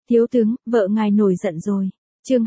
Thiếu tướng, vợ ngài nổi giận rồi. Chương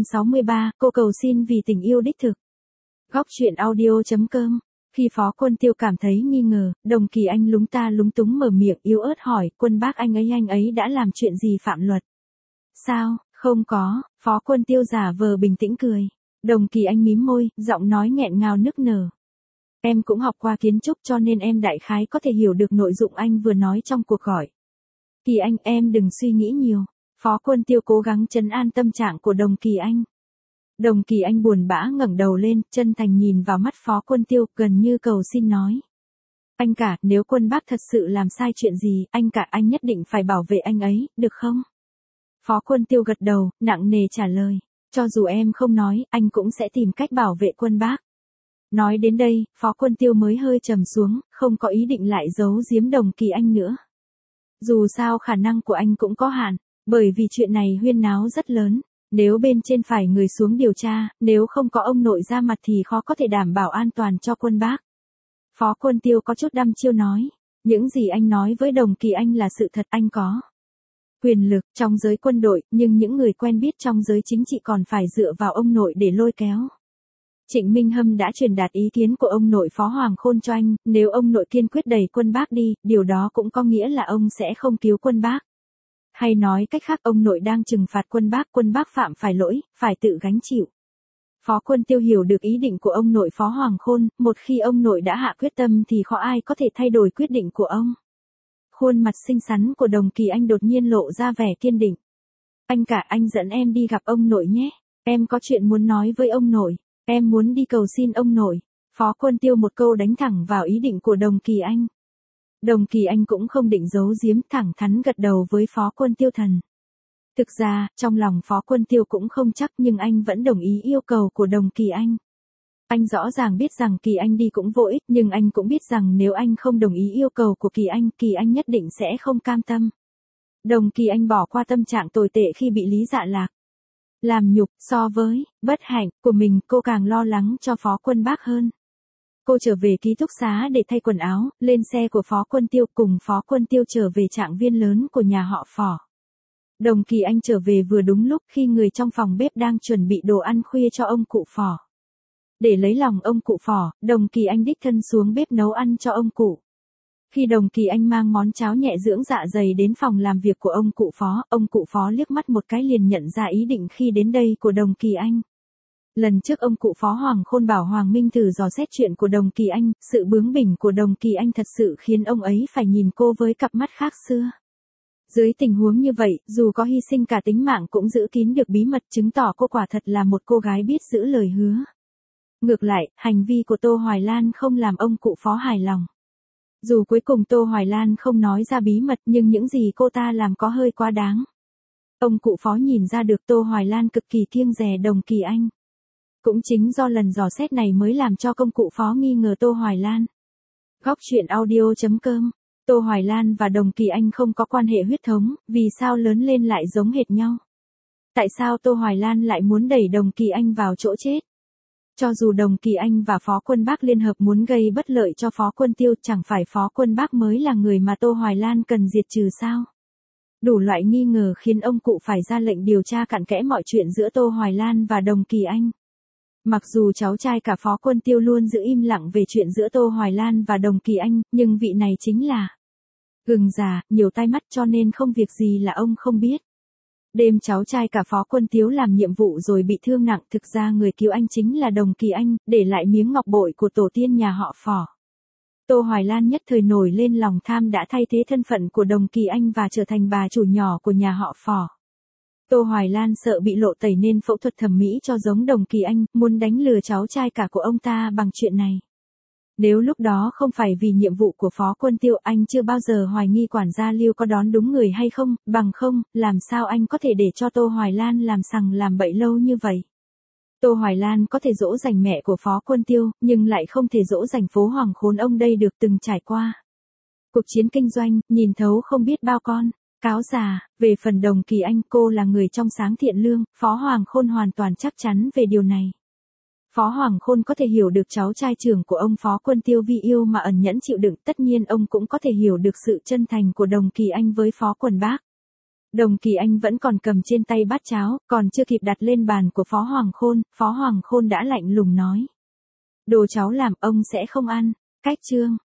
263, cô cầu xin vì tình yêu đích thực. Góc truyện audio.com. Khi Phó Quân Tiêu cảm thấy nghi ngờ, Đồng Kỳ Anh lúng ta lúng túng mở miệng yếu ớt hỏi, Quân bác anh ấy đã làm chuyện gì phạm luật? Sao, không có, Phó Quân Tiêu giả vờ bình tĩnh cười. Đồng Kỳ Anh mím môi, giọng nói nghẹn ngào nức nở. Em cũng học qua kiến trúc cho nên em đại khái có thể hiểu được nội dung anh vừa nói trong cuộc gọi. Kỳ Anh, em đừng suy nghĩ nhiều. Phó Quân Tiêu cố gắng trấn an tâm trạng của Đồng Kỳ Anh. Đồng Kỳ Anh buồn bã ngẩng đầu lên, chân thành nhìn vào mắt Phó Quân Tiêu, gần như cầu xin nói. Anh cả, nếu Quân bác thật sự làm sai chuyện gì, anh nhất định phải bảo vệ anh ấy, được không? Phó Quân Tiêu gật đầu, nặng nề trả lời. Cho dù em không nói, anh cũng sẽ tìm cách bảo vệ Quân bác. Nói đến đây, Phó Quân Tiêu mới hơi trầm xuống, không có ý định lại giấu giếm Đồng Kỳ Anh nữa. Dù sao khả năng của anh cũng có hạn, bởi vì chuyện này huyên náo rất lớn. Nếu bên trên phải người xuống điều tra, nếu không có ông nội ra mặt thì khó có thể đảm bảo an toàn cho Quân bác. Phó Quân Tiêu có chút đăm chiêu nói. Những gì anh nói với Đồng Kỳ Anh là sự thật, anh có quyền lực trong giới quân đội, nhưng những người quen biết trong giới chính trị còn phải dựa vào ông nội để lôi kéo. Trịnh Minh Hâm đã truyền đạt ý kiến của ông nội Phó Hoàng Khôn cho anh, nếu ông nội kiên quyết đẩy Quân bác đi, điều đó cũng có nghĩa là ông sẽ không cứu Quân bác. Hay nói cách khác, ông nội đang trừng phạt Quân bác phạm phải lỗi, phải tự gánh chịu. Phó Quân Tiêu hiểu được ý định của ông nội Phó Hoàng Khôn, một khi ông nội đã hạ quyết tâm thì khó ai có thể thay đổi quyết định của ông. Khuôn mặt xinh xắn của Đồng Kỳ Anh đột nhiên lộ ra vẻ kiên định. Anh cả, anh dẫn em đi gặp ông nội nhé, em có chuyện muốn nói với ông nội, em muốn đi cầu xin ông nội. Phó Quân Tiêu một câu đánh thẳng vào ý định của Đồng Kỳ Anh. Đồng Kỳ Anh cũng không định giấu giếm, thẳng thắn gật đầu với Phó Quân Tiêu thần. Thực ra, trong lòng Phó Quân Tiêu cũng không chắc nhưng anh vẫn đồng ý yêu cầu của Đồng Kỳ Anh. Anh rõ ràng biết rằng Kỳ Anh đi cũng vô ích, nhưng anh cũng biết rằng nếu anh không đồng ý yêu cầu của Kỳ Anh nhất định sẽ không cam tâm. Đồng Kỳ Anh bỏ qua tâm trạng tồi tệ khi bị Lý Dạ Lạc làm nhục, so với bất hạnh của mình, cô càng lo lắng cho Phó Quân bác hơn. Cô trở về ký túc xá để thay quần áo, lên xe của Phó Quân Tiêu, cùng Phó Quân Tiêu trở về trạng viên lớn của nhà họ Phò. Đồng Kỳ Anh trở về vừa đúng lúc khi người trong phòng bếp đang chuẩn bị đồ ăn khuya cho ông cụ Phò. Để lấy lòng ông cụ Phò, Đồng Kỳ Anh đích thân xuống bếp nấu ăn cho ông cụ. Khi Đồng Kỳ Anh mang món cháo nhẹ dưỡng dạ dày đến phòng làm việc của ông cụ Phó liếc mắt một cái liền nhận ra ý định khi đến đây của Đồng Kỳ Anh. Lần trước ông cụ Phó Hoàng Khôn bảo Hoàng Minh thử dò xét chuyện của Đồng Kỳ Anh, sự bướng bỉnh của Đồng Kỳ Anh thật sự khiến ông ấy phải nhìn cô với cặp mắt khác xưa. Dưới tình huống như vậy, dù có hy sinh cả tính mạng cũng giữ kín được bí mật, chứng tỏ cô quả thật là một cô gái biết giữ lời hứa. Ngược lại, hành vi của Tô Hoài Lan không làm ông cụ Phó hài lòng. Dù cuối cùng Tô Hoài Lan không nói ra bí mật nhưng những gì cô ta làm có hơi quá đáng. Ông cụ Phó nhìn ra được Tô Hoài Lan cực kỳ kiêng dè Đồng Kỳ Anh. Cũng chính do lần dò xét này mới làm cho công cụ Phó nghi ngờ Tô Hoài Lan. Góc truyện audio.com. Tô Hoài Lan và Đồng Kỳ Anh không có quan hệ huyết thống, vì sao lớn lên lại giống hệt nhau? Tại sao Tô Hoài Lan lại muốn đẩy Đồng Kỳ Anh vào chỗ chết? Cho dù Đồng Kỳ Anh và Phó Quân bác liên hợp muốn gây bất lợi cho Phó Quân Tiêu, chẳng phải Phó Quân bác mới là người mà Tô Hoài Lan cần diệt trừ sao? Đủ loại nghi ngờ khiến ông cụ phải ra lệnh điều tra cặn kẽ mọi chuyện giữa Tô Hoài Lan và Đồng Kỳ Anh. Mặc dù cháu trai cả Phó Quân Tiêu luôn giữ im lặng về chuyện giữa Tô Hoài Lan và Đồng Kỳ Anh, nhưng vị này chính là gừng già, nhiều tai mắt cho nên không việc gì là ông không biết. Đêm cháu trai cả Phó Quân Tiếu làm nhiệm vụ rồi bị thương nặng, thực ra người cứu anh chính là Đồng Kỳ Anh, để lại miếng ngọc bội của tổ tiên nhà họ Phò. Tô Hoài Lan nhất thời nổi lên lòng tham đã thay thế thân phận của Đồng Kỳ Anh và trở thành bà chủ nhỏ của nhà họ Phò. Tô Hoài Lan sợ bị lộ tẩy nên phẫu thuật thẩm mỹ cho giống Đồng Kỳ Anh, muốn đánh lừa cháu trai cả của ông ta bằng chuyện này. Nếu lúc đó không phải vì nhiệm vụ của Phó Quân Tiêu, anh chưa bao giờ hoài nghi quản gia Lưu có đón đúng người hay không, bằng không, làm sao anh có thể để cho Tô Hoài Lan làm sằng làm bậy lâu như vậy. Tô Hoài Lan có thể dỗ dành mẹ của Phó Quân Tiêu, nhưng lại không thể dỗ dành phố Hoàng Khôn ông đây được từng trải qua. Cuộc chiến kinh doanh, nhìn thấu không biết bao con. Cáo già, về phần Đồng Kỳ Anh, cô là người trong sáng thiện lương, Phó Hoàng Khôn hoàn toàn chắc chắn về điều này. Phó Hoàng Khôn có thể hiểu được cháu trai trưởng của ông Phó Quân Tiêu vì yêu mà ẩn nhẫn chịu đựng, tất nhiên ông cũng có thể hiểu được sự chân thành của Đồng Kỳ Anh với Phó Quân bác. Đồng Kỳ Anh vẫn còn cầm trên tay bát cháo, còn chưa kịp đặt lên bàn của Phó Hoàng Khôn đã lạnh lùng nói. Đồ cháu làm ông sẽ không ăn, cách chương.